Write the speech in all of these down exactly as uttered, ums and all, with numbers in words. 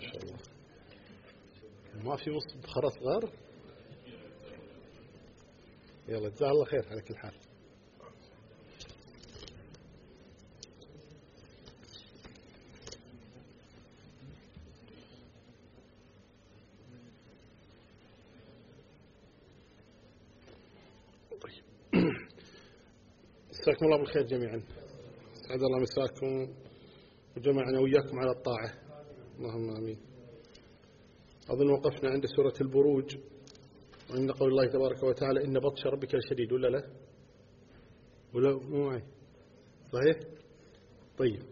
شاء الله. ما في مص بخرة صغار. يلا جزاه الله خير على كل حال. مساكم الله بالخير جميعا. سعد الله مساكم وجمعنا وياكم على الطاعة، اللهم آمين. أظن وقفنا عند سورة البروج وعند قول الله تبارك وتعالى إن بطش ربك لشديد، ولا لا؟ ولا مو معي؟ صحيح؟ طيب.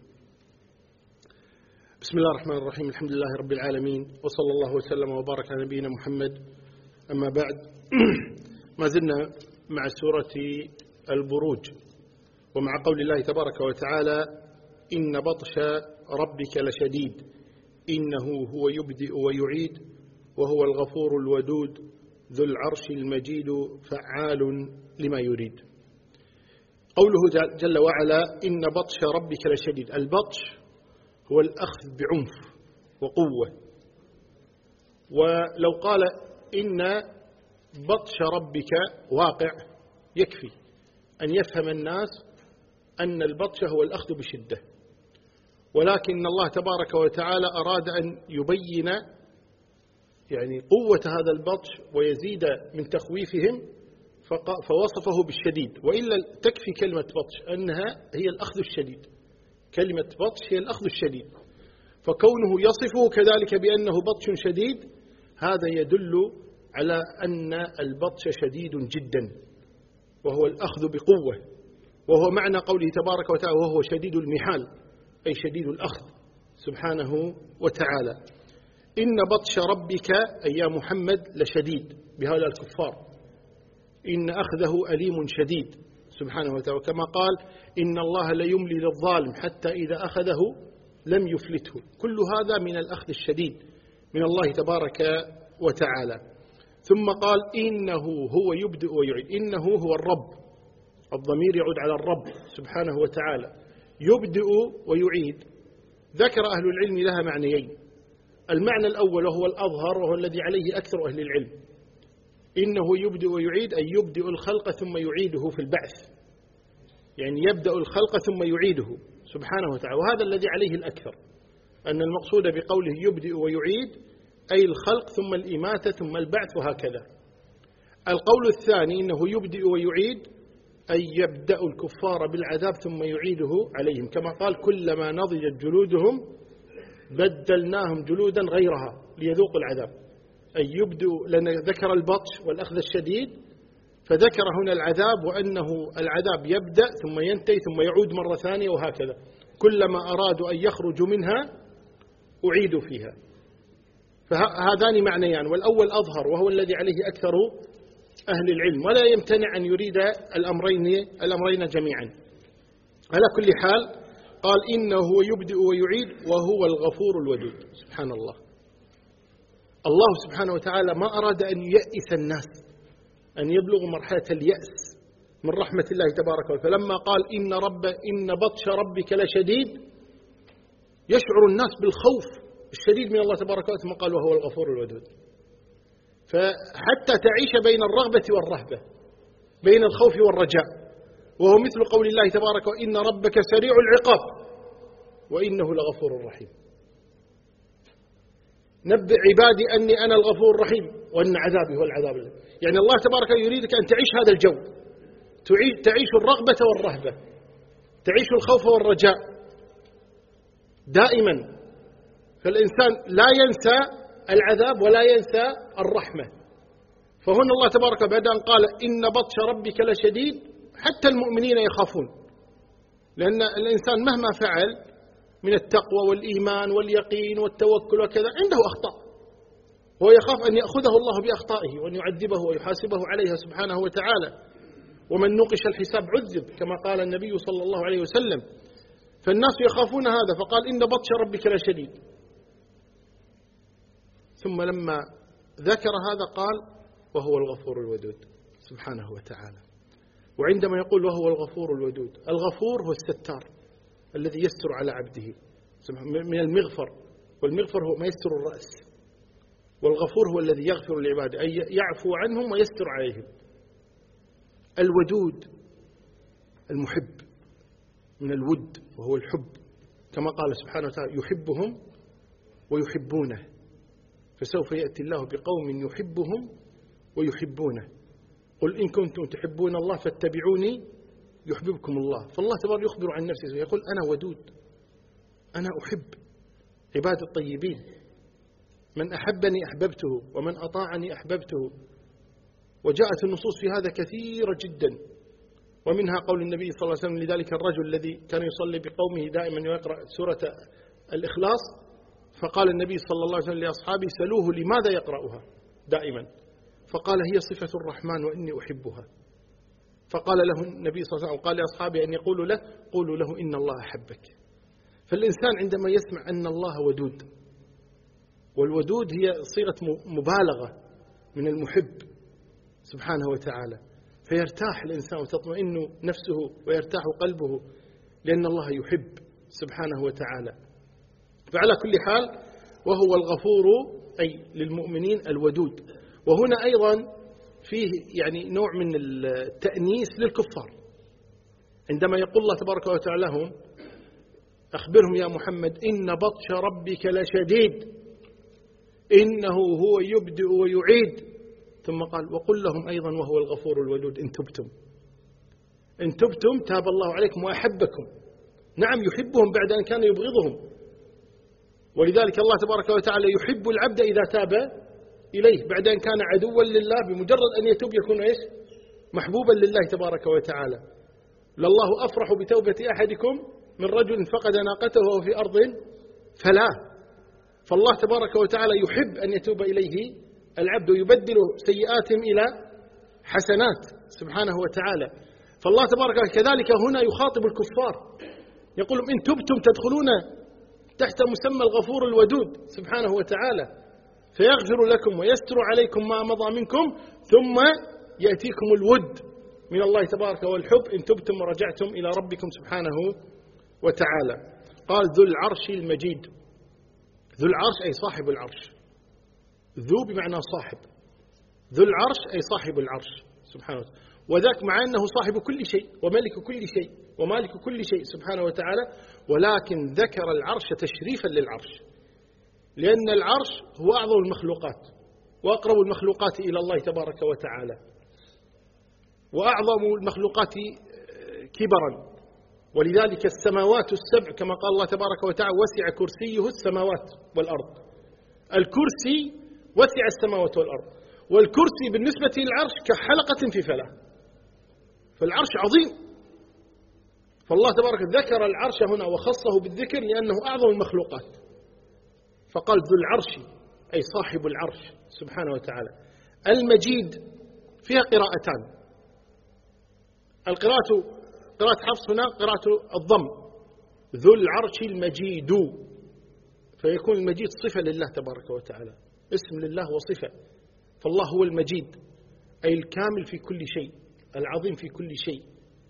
بسم الله الرحمن الرحيم، الحمد لله رب العالمين، وصلى الله وسلم وبارك على نبينا محمد. أما بعد، ما زلنا مع سورة البروج ومع قول الله تبارك وتعالى إن بطش ربك لشديد إنه هو يبدئ ويعيد وهو الغفور الودود ذو العرش المجيد فعال لما يريد. قوله جل وعلا إن بطش ربك لشديد، البطش هو الأخذ بعنف وقوة. ولو قال إن بطش ربك واقع يكفي أن يفهم الناس أن البطش هو الأخذ بشدة، ولكن الله تبارك وتعالى أراد أن يبين يعني قوة هذا البطش ويزيد من تخويفهم فوصفه بالشديد. وإلا تكفي كلمة بطش أنها هي الأخذ الشديد، كلمة بطش هي الأخذ الشديد، فكونه يصفه كذلك بأنه بطش شديد هذا يدل على أن البطش شديد جدا وهو الأخذ بقوة، وهو معنى قوله تبارك وتعالى وهو شديد المحال أي شديد الأخذ سبحانه وتعالى. إن بطش ربك أي يا محمد لشديد بهؤلاء الكفار، إن أخذه أليم شديد سبحانه وتعالى، كما قال إن الله ليملي للظالم حتى إذا أخذه لم يفلته. كل هذا من الأخذ الشديد من الله تبارك وتعالى. ثم قال إنه هو يبدئ ويعيد، إنه هو الرب، الضمير يعود على الرب سبحانه وتعالى. يبدئ ويعيد ذكر أهل العلم لها معنيين. المعنى الأول وهو الأظهر وهو الذي عليه أكثر أهل العلم، إنه يبدئ ويعيد أي يبدئ الخلق ثم يعيده في البعث، يعني يبدأ الخلق ثم يعيده سبحانه وتعالى، وهذا الذي عليه الأكثر، أن المقصود بقوله يبدئ ويعيد أي الخلق ثم الإماتة ثم البعث وهكذا. القول الثاني إنه يبدئ ويعيد أي يبدأ الكفار بالعذاب ثم يعيده عليهم، كما قال كلما نضجت جلودهم بدلناهم جلودا غيرها ليذوقوا العذاب. أي يبدأ، لأن ذكر البطش والأخذ الشديد فذكر هنا العذاب وأنه العذاب يبدأ ثم ينتهي ثم يعود مرة ثانية وهكذا، كلما أرادوا أن يخرجوا منها أعيدوا فيها. فهذان معنيان، والأول أظهر وهو الذي عليه أكثر أهل العلم، ولا يمتنع أن يريد الأمرين الأمرين جميعا. على كل حال قال إنه يبدئ ويعيد وهو الغفور الودود. سبحان الله، الله سبحانه وتعالى ما أراد أن ييأس الناس، أن يبلغوا مرحلة اليأس من رحمة الله تبارك وتعالى. فلما قال إن رب إن بطش ربك لشديد يشعر الناس بالخوف الشديد من الله تبارك وتعالى، ثم قال وهو الغفور الودود. فحتى تعيش بين الرغبة والرهبة، بين الخوف والرجاء، وهو مثل قول الله تبارك وإن ربك سريع العقاب وإنه لغفور رحيم. نبئ عبادي أني أنا الغفور الرحيم وأن عذابي هو العذاب. يعني الله تبارك يريدك أن تعيش هذا الجو، تعيش الرغبة والرهبة، تعيش الخوف والرجاء دائما. فالإنسان لا ينسى العذاب ولا ينسى الرحمة. فهنا الله تبارك بعد أن قال إن بطش ربك لشديد حتى المؤمنين يخافون، لأن الإنسان مهما فعل من التقوى والإيمان واليقين والتوكل وكذا عنده أخطاء، هو يخاف أن يأخذه الله بأخطائه وأن يعذبه ويحاسبه عليها سبحانه وتعالى. ومن نوقش الحساب عذب كما قال النبي صلى الله عليه وسلم. فالناس يخافون هذا، فقال إن بطش ربك لشديد. ثم لما ذكر هذا قال وهو الغفور الودود سبحانه وتعالى. وعندما يقول وهو الغفور الودود، الغفور هو الستار الذي يستر على عبده من المغفر والمغفر هو ما يستر الرأس، والغفور هو الذي يغفر لعباده، أي يعفو عنهم ويستر عليهم. الودود المحب من الود، وهو الحب، كما قال سبحانه وتعالى يحبهم ويحبونه، فسوف يأتي الله بقوم يحبهم ويحبونه، قل إن كنتم تحبون الله فاتبعوني يحببكم الله. فالله تبارك يخبر عن نفسه يقول أنا ودود، أنا أحب عباد الطيبين، من أحبني أحببته ومن أطاعني أحببته. وجاءت النصوص في هذا كثيرة جدا، ومنها قول النبي صلى الله عليه وسلم لذلك الرجل الذي كان يصلي بقومه دائما ويقرأ سورة الإخلاص، فقال النبي صلى الله عليه وسلم لأصحابه سلوه لماذا يقرأها دائما، فقال هي صفة الرحمن وإني أحبها. فقال له النبي صلى الله عليه وسلم قال لأصحابه أن يقولوا له قولوا له إن الله أحبك. فالإنسان عندما يسمع أن الله ودود، والودود هي صيغة مبالغة من المحب سبحانه وتعالى، فيرتاح الإنسان وتطمئن نفسه ويرتاح قلبه لأن الله يحب سبحانه وتعالى. فعلى كل حال وهو الغفور أي للمؤمنين الودود. وهنا أيضا فيه يعني نوع من التأنيس للكفار، عندما يقول الله تبارك وتعالى لهم أخبرهم يا محمد إن بطش ربك لشديد إنه هو يبدئ ويعيد، ثم قال وقل لهم أيضا وهو الغفور الودود إن تبتم إن تبتم تاب الله عليكم وأحبكم. نعم يحبهم بعد أن كان يبغضهم، ولذلك الله تبارك وتعالى يحب العبد إذا تاب إليه بعد أن كان عدوا لله، بمجرد أن يتوب يكون إيش؟ محبوبا لله تبارك وتعالى. لله أفرح بتوبة أحدكم من رجل فقد ناقته وهو في أرض فلا. فالله تبارك وتعالى يحب أن يتوب إليه العبد ويبدل سيئاتهم إلى حسنات سبحانه وتعالى. فالله تبارك وتعالى كذلك هنا يخاطب الكفار يقول إن تبتم تدخلون تحت مسمى الغفور الودود سبحانه وتعالى، فيغفر لكم ويستر عليكم ما مضى منكم، ثم يأتيكم الود من الله تبارك والحب إن تبتم ورجعتم إلى ربكم سبحانه وتعالى. قال ذو العرش المجيد. ذو العرش أي صاحب العرش، ذو بمعنى صاحب، ذو العرش أي صاحب العرش سبحانه وتعالى، وذاك مع أنه صاحب كل شيء وملك كل شيء ومالك كل شيء سبحانه وتعالى، ولكن ذكر العرش تشريفا للعرش، لأن العرش هو أعظم المخلوقات وأقرب المخلوقات إلى الله تبارك وتعالى، وأعظم المخلوقات كبرا، ولذلك السماوات السبع كما قال الله تبارك وتعالى وسع كرسيه السماوات والأرض. الكرسي وسع السماوات والأرض، والكرسي بالنسبة للعرش كحلقة في فلاة، فالعرش عظيم. فالله تبارك ذكر العرش هنا وخصه بالذكر لأنه أعظم المخلوقات، فقال ذو العرش أي صاحب العرش سبحانه وتعالى. المجيد فيها قراءتان، القراءة قراءة حفص هنا قراءة الضم، ذو العرش المجيد، فيكون المجيد صفة لله تبارك وتعالى، اسم لله وصفة. فالله هو المجيد أي الكامل في كل شيء، العظيم في كل شيء.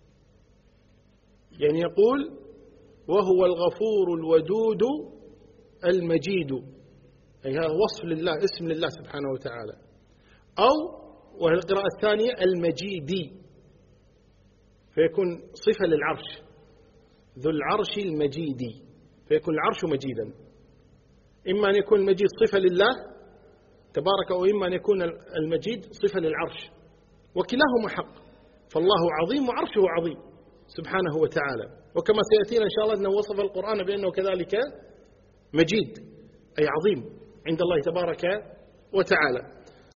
يعني يقول وهو الغفور الودود المجيد، أي هذا وصف لله اسم لله سبحانه وتعالى. أو وهي القراءة الثانية المجيدي، فيكون صفة للعرش، ذو العرش المجيدي، فيكون العرش مجيدا. إما أن يكون المجيد صفة لله تبارك، وإما أن يكون المجيد صفة للعرش، وكلاهما حق. فالله عظيم وعرشه عظيم سبحانه وتعالى، وكما سيأتينا إن شاء الله أنه وصف القرآن بأنه كذلك مجيد أي عظيم عند الله تبارك وتعالى.